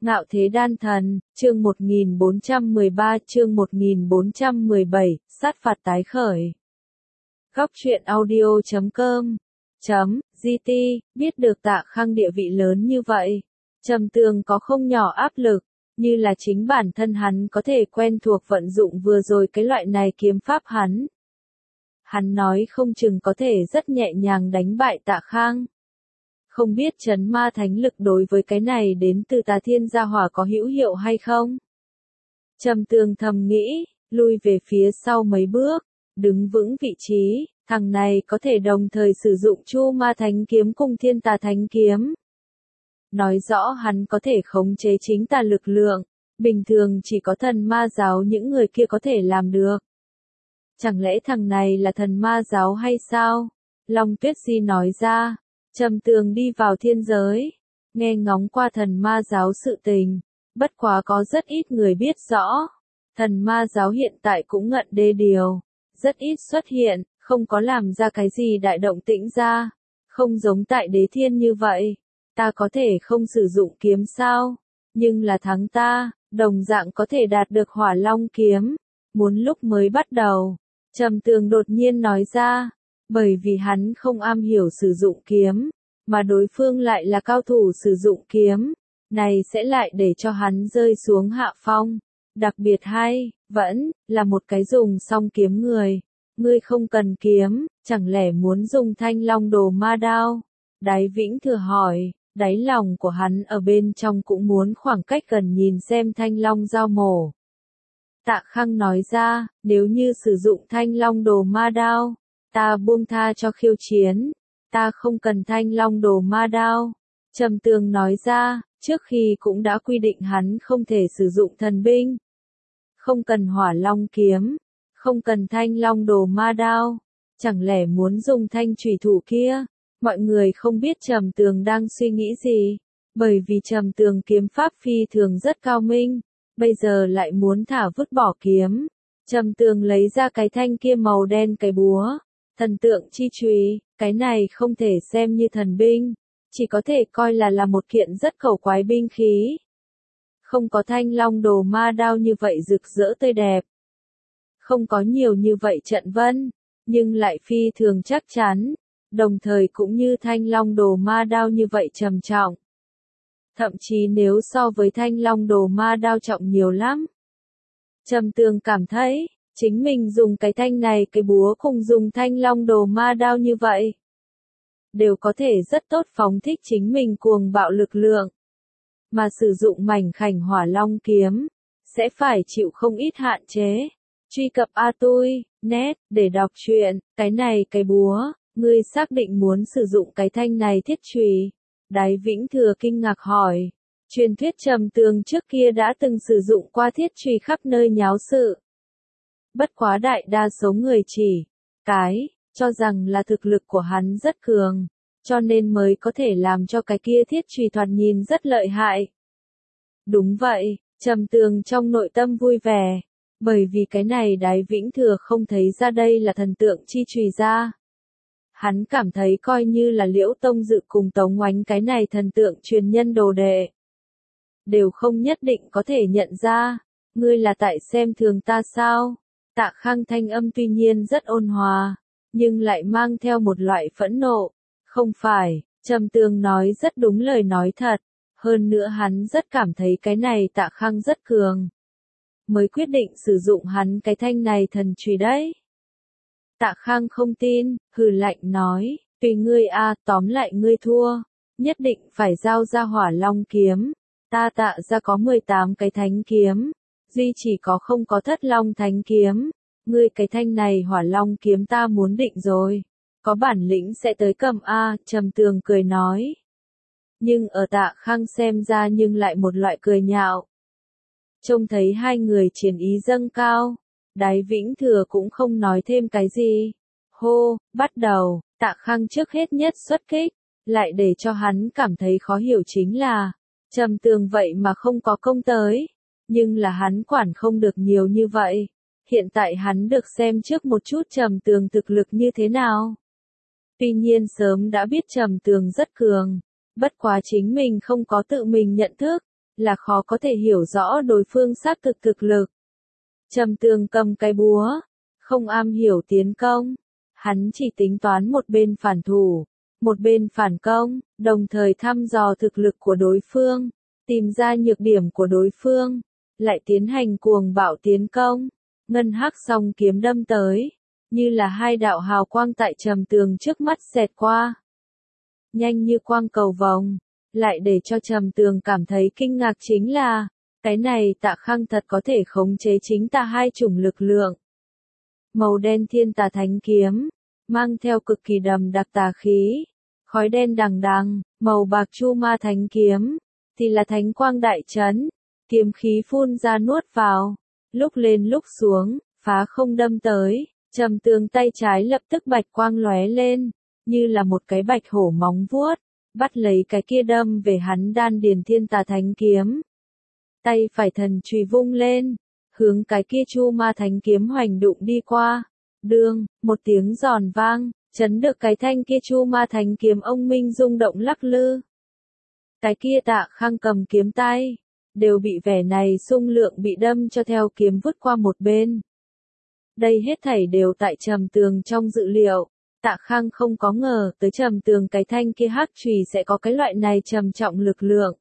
Ngạo Thế Đan Thần, chương 1413, chương 1417, sát phạt tái khởi. Góc truyện audio.com .gt, biết được Tạ Khang địa vị lớn như vậy, Trầm Tường có không nhỏ áp lực, như là chính bản thân hắn có thể quen thuộc vận dụng vừa rồi cái loại này kiếm pháp hắn. Hắn nói không chừng có thể rất nhẹ nhàng đánh bại Tạ Khang. Không biết trấn ma thánh lực đối với cái này đến từ Tà Thiên gia hỏa có hữu hiệu hay không? Trầm Tường thầm nghĩ, lui về phía sau mấy bước, đứng vững vị trí, thằng này có thể đồng thời sử dụng Chu Ma Thánh kiếm cùng Thiên Tà Thánh kiếm. Nói rõ hắn có thể khống chế chính tà lực lượng, bình thường chỉ có thần ma giáo những người kia có thể làm được. Chẳng lẽ thằng này là thần ma giáo hay sao? Long Tuyết Di nói ra. Trầm Tường đi vào thiên giới, nghe ngóng qua thần ma giáo sự tình, bất quá có rất ít người biết rõ. Thần ma giáo hiện tại cũng ngận đê điều, rất ít xuất hiện, không có làm ra cái gì đại động tĩnh ra, không giống tại Đế Thiên như vậy. Ta có thể không sử dụng kiếm sao, nhưng là thắng ta, đồng dạng có thể đạt được Hỏa Long kiếm. Muốn lúc mới bắt đầu, Trầm Tường đột nhiên nói ra. Bởi vì hắn không am hiểu sử dụng kiếm, mà đối phương lại là cao thủ sử dụng kiếm, này sẽ lại để cho hắn rơi xuống hạ phong. Đặc biệt hay, vẫn là một cái dùng song kiếm người. Ngươi không cần kiếm, chẳng lẽ muốn dùng Thanh Long Đồ Ma Đao? Đái Vĩnh Thừa hỏi, đáy lòng của hắn ở bên trong cũng muốn khoảng cách gần nhìn xem Thanh Long dao mổ. Tạ Khang nói ra, nếu như sử dụng Thanh Long Đồ Ma Đao, ta buông tha cho khiêu chiến, ta không cần Thanh Long Đồ Ma Đao. Trầm Tường nói ra, trước khi cũng đã quy định hắn không thể sử dụng thần binh. Không cần Hỏa Long kiếm, không cần Thanh Long Đồ Ma Đao, chẳng lẽ muốn dùng thanh chủy thủ kia? Mọi người không biết Trầm Tường đang suy nghĩ gì, bởi vì Trầm Tường kiếm pháp phi thường rất cao minh, bây giờ lại muốn thả vứt bỏ kiếm. Trầm Tường lấy ra cái thanh kia màu đen cái búa. Thần tượng chi chùy, cái này không thể xem như thần binh, chỉ có thể coi là một kiện rất khẩu quái binh khí. Không có Thanh Long Đồ Ma Đao như vậy rực rỡ tươi đẹp. Không có nhiều như vậy trận vân, nhưng lại phi thường chắc chắn, đồng thời cũng như Thanh Long Đồ Ma Đao như vậy trầm trọng. Thậm chí nếu so với Thanh Long Đồ Ma Đao trọng nhiều lắm. Trầm Tường cảm thấy, chính mình dùng cái thanh này cái búa cùng dùng Thanh Long Đồ Ma Đao như vậy, đều có thể rất tốt phóng thích chính mình cuồng bạo lực lượng. Mà sử dụng mảnh khảnh Hỏa Long kiếm, sẽ phải chịu không ít hạn chế. Truy cập ATUI.net để đọc truyện, cái này cái búa, ngươi xác định muốn sử dụng cái thanh này thiết chùy? Đái Vĩnh Thừa kinh ngạc hỏi. Truyền thuyết Trầm Tường trước kia đã từng sử dụng qua thiết chùy khắp nơi nháo sự. Bất quá đại đa số người chỉ cho rằng là thực lực của hắn rất cường, cho nên mới có thể làm cho cái kia thiết chùy thoạt nhìn rất lợi hại. Đúng vậy, Trầm Tường trong nội tâm vui vẻ, bởi vì cái này Đái Vĩnh Thừa không thấy ra đây là thần tượng chi chùy ra. Hắn cảm thấy coi như là Liễu Tông Dự cùng Tống Oánh cái này thần tượng truyền nhân đồ đệ, đều không nhất định có thể nhận ra, ngươi là tại xem thường ta sao? Tạ Khang thanh âm tuy nhiên rất ôn hòa, nhưng lại mang theo một loại phẫn nộ. Không phải, Trầm Tường nói rất đúng lời nói thật, hơn nữa hắn rất cảm thấy cái này Tạ Khang rất cường, mới quyết định sử dụng hắn cái thanh này thần chùy đấy. Tạ Khang không tin, hừ lạnh nói, tùy ngươi a, tóm lại ngươi thua, nhất định phải giao ra Hỏa Long kiếm, ta Tạ ra có 18 cái thánh kiếm. Duy chỉ có không có Thất Long Thánh kiếm, ngươi cái thanh này Hỏa Long kiếm ta muốn định rồi, có bản lĩnh sẽ tới cầm a. Trầm Tường cười nói. Nhưng ở Tạ Khang xem ra nhưng lại một loại cười nhạo. Trông thấy hai người chiến ý dâng cao, Đái Vĩnh Thừa cũng không nói thêm cái gì. Hô, bắt đầu, Tạ Khang trước hết nhất xuất kích, lại để cho hắn cảm thấy khó hiểu chính là, Trầm Tường vậy mà không có công tới. Nhưng là hắn quản không được nhiều như vậy. Hiện tại hắn được xem trước một chút Trầm Tường thực lực như thế nào. Tuy nhiên sớm đã biết Trầm Tường rất cường, bất quá chính mình không có tự mình nhận thức, là khó có thể hiểu rõ đối phương xác thực thực lực. Trầm Tường cầm cái búa, không am hiểu tiến công, hắn chỉ tính toán một bên phản thủ, một bên phản công, đồng thời thăm dò thực lực của đối phương, tìm ra nhược điểm của đối phương, lại tiến hành cuồng bạo tiến công. Ngân hắc song kiếm đâm tới, như là hai đạo hào quang tại Trầm Tường trước mắt xẹt qua. Nhanh như quang cầu vồng, lại để cho Trầm Tường cảm thấy kinh ngạc chính là, cái này Tạ Khang thật có thể khống chế chính tà hai chủng lực lượng. Màu đen thiên tà thánh kiếm, mang theo cực kỳ đậm đặc tà khí, khói đen đằng đằng, màu bạc chu ma thánh kiếm, thì là thánh quang đại trấn, kiếm khí phun ra nuốt vào, lúc lên lúc xuống, phá không đâm tới, Trầm Tường tay trái lập tức bạch quang lóe lên, như là một cái bạch hổ móng vuốt, bắt lấy cái kia đâm về hắn đan điền thiên tà thánh kiếm. Tay phải thần chùy vung lên, hướng cái kia chu ma thánh kiếm hoành đụng đi qua. Đương, một tiếng giòn vang, chấn được cái thanh kia chu ma thánh kiếm ông minh rung động lắc lư. Cái kia Tạ Khang cầm kiếm tay, đều bị vẻ này xung lượng bị đâm cho theo kiếm vứt qua một bên. Đây hết thảy đều tại Trầm Tường trong dự liệu. Tạ Khang không có ngờ tới Trầm Tường cái thanh kia hắc chùy sẽ có cái loại này trầm trọng lực lượng.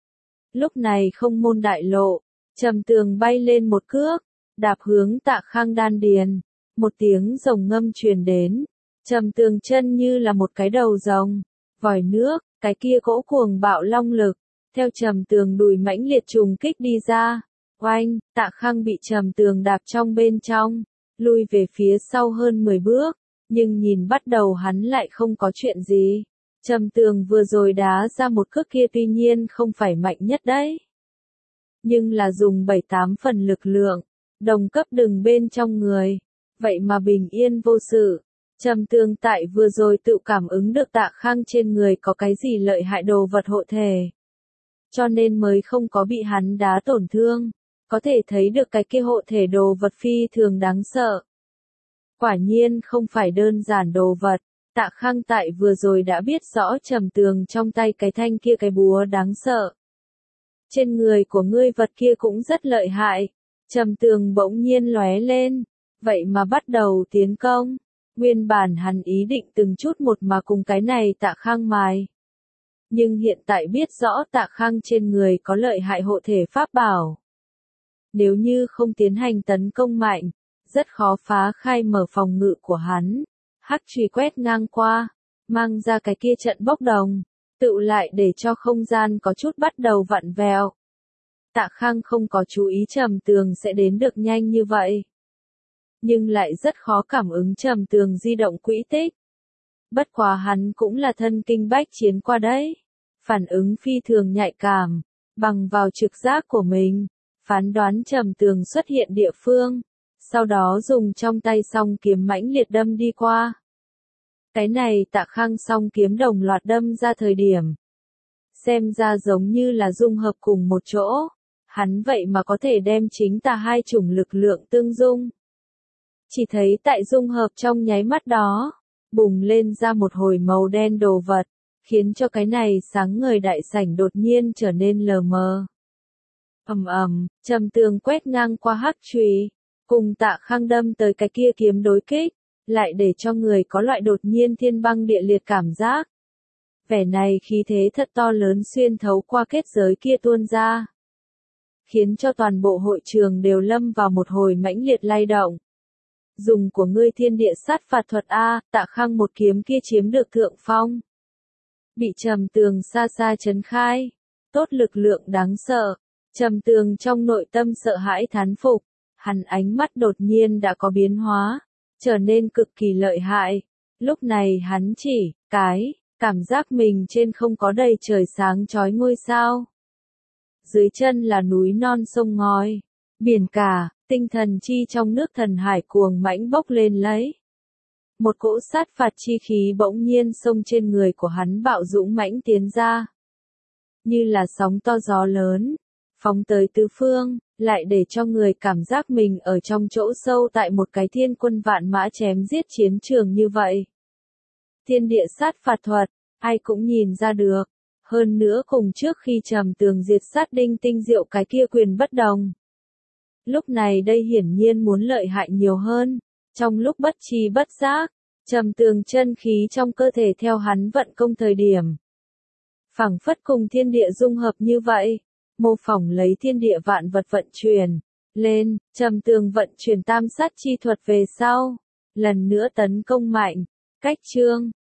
Lúc này không môn đại lộ, Trầm Tường bay lên một cước, đạp hướng Tạ Khang đan điền, một tiếng rồng ngâm truyền đến, Trầm Tường chân như là một cái đầu rồng, vòi nước, cái kia cỗ cuồng bạo long lực, theo Trầm Tường đùi mãnh liệt trùng kích đi ra. Oanh, Tạ Khang bị Trầm Tường đạp trong bên trong, lui về phía sau hơn 10 bước, nhưng nhìn bắt đầu hắn lại không có chuyện gì. Trầm Tường vừa rồi đá ra một cước kia tuy nhiên không phải mạnh nhất đấy, nhưng là dùng 7-8 phần lực lượng, đồng cấp đừng bên trong người, vậy mà bình yên vô sự. Trầm Tường tại vừa rồi tự cảm ứng được Tạ Khang trên người có cái gì lợi hại đồ vật hộ thể, cho nên mới không có bị hắn đá tổn thương, có thể thấy được cái kia hộ thể đồ vật phi thường đáng sợ. Quả nhiên không phải đơn giản đồ vật. Tạ Khang tại vừa rồi đã biết rõ Trầm Tường trong tay cái thanh kia cái búa đáng sợ. Trên người của ngươi vật kia cũng rất lợi hại. Trầm Tường bỗng nhiên lóe lên, vậy mà bắt đầu tiến công. Nguyên bản hắn ý định từng chút một mà cùng cái này Tạ Khang mài. Nhưng hiện tại biết rõ Tạ Khang trên người có lợi hại hộ thể pháp bảo. Nếu như không tiến hành tấn công mạnh, rất khó phá khai mở phòng ngự của hắn. Hắc chùy quét ngang qua, mang ra cái kia trận bốc đồng, tựu lại để cho không gian có chút bắt đầu vặn vẹo. Tạ Khang không có chú ý Trầm Tường sẽ đến được nhanh như vậy, nhưng lại rất khó cảm ứng Trầm Tường di động quỹ tích. Bất quá hắn cũng là thân kinh bách chiến qua đấy, phản ứng phi thường nhạy cảm, bằng vào trực giác của mình, phán đoán Trầm Tường xuất hiện địa phương. Sau đó dùng trong tay song kiếm mãnh liệt đâm đi qua. Cái này Tạ Khang song kiếm đồng loạt đâm ra thời điểm, xem ra giống như là dung hợp cùng một chỗ, hắn vậy mà có thể đem chính tà hai chủng lực lượng tương dung. Chỉ thấy tại dung hợp trong nháy mắt đó, bùng lên ra một hồi màu đen đồ vật, khiến cho cái này sáng ngời đại sảnh đột nhiên trở nên lờ mờ. Ầm ầm, Trầm Tường quét ngang qua hắc chùy, cùng Tạ Khang đâm tới cái kia kiếm đối kích, lại để cho người có loại đột nhiên thiên băng địa liệt cảm giác. Vẻ này khí thế thật to lớn xuyên thấu qua kết giới kia tuôn ra, khiến cho toàn bộ hội trường đều lâm vào một hồi mãnh liệt lay động. Dùng của ngươi thiên địa sát phạt thuật A, Tạ Khang một kiếm kia chiếm được thượng phong. Bị Trầm Tường xa xa chấn khai, tốt lực lượng đáng sợ. Trầm Tường trong nội tâm sợ hãi thán phục, hắn ánh mắt đột nhiên đã có biến hóa, trở nên cực kỳ lợi hại. Lúc này hắn chỉ, cảm giác mình trên không có đầy trời sáng chói ngôi sao. Dưới chân là núi non sông ngòi, biển cả, tinh thần chi trong nước thần hải cuồng mãnh bốc lên lấy. Một cỗ sát phạt chi khí bỗng nhiên xông trên người của hắn bạo dũng mãnh tiến ra. Như là sóng to gió lớn, phóng tới tứ phương, lại để cho người cảm giác mình ở trong chỗ sâu tại một cái thiên quân vạn mã chém giết chiến trường như vậy. Thiên địa sát phạt thuật, ai cũng nhìn ra được, Hơn nữa cùng trước khi Trầm Tường diệt sát Đinh Tinh Diệu cái kia quyền bất đồng. Lúc này đây hiển nhiên muốn lợi hại nhiều hơn. Trong lúc bất tri bất giác, Trầm Tường chân khí trong cơ thể theo hắn vận công thời điểm. Phảng phất cùng thiên địa dung hợp như vậy, mô phỏng lấy thiên địa vạn vật vận chuyển lên, Trầm Tường vận chuyển tam sát chi thuật về sau, lần nữa tấn công mạnh, cách chương,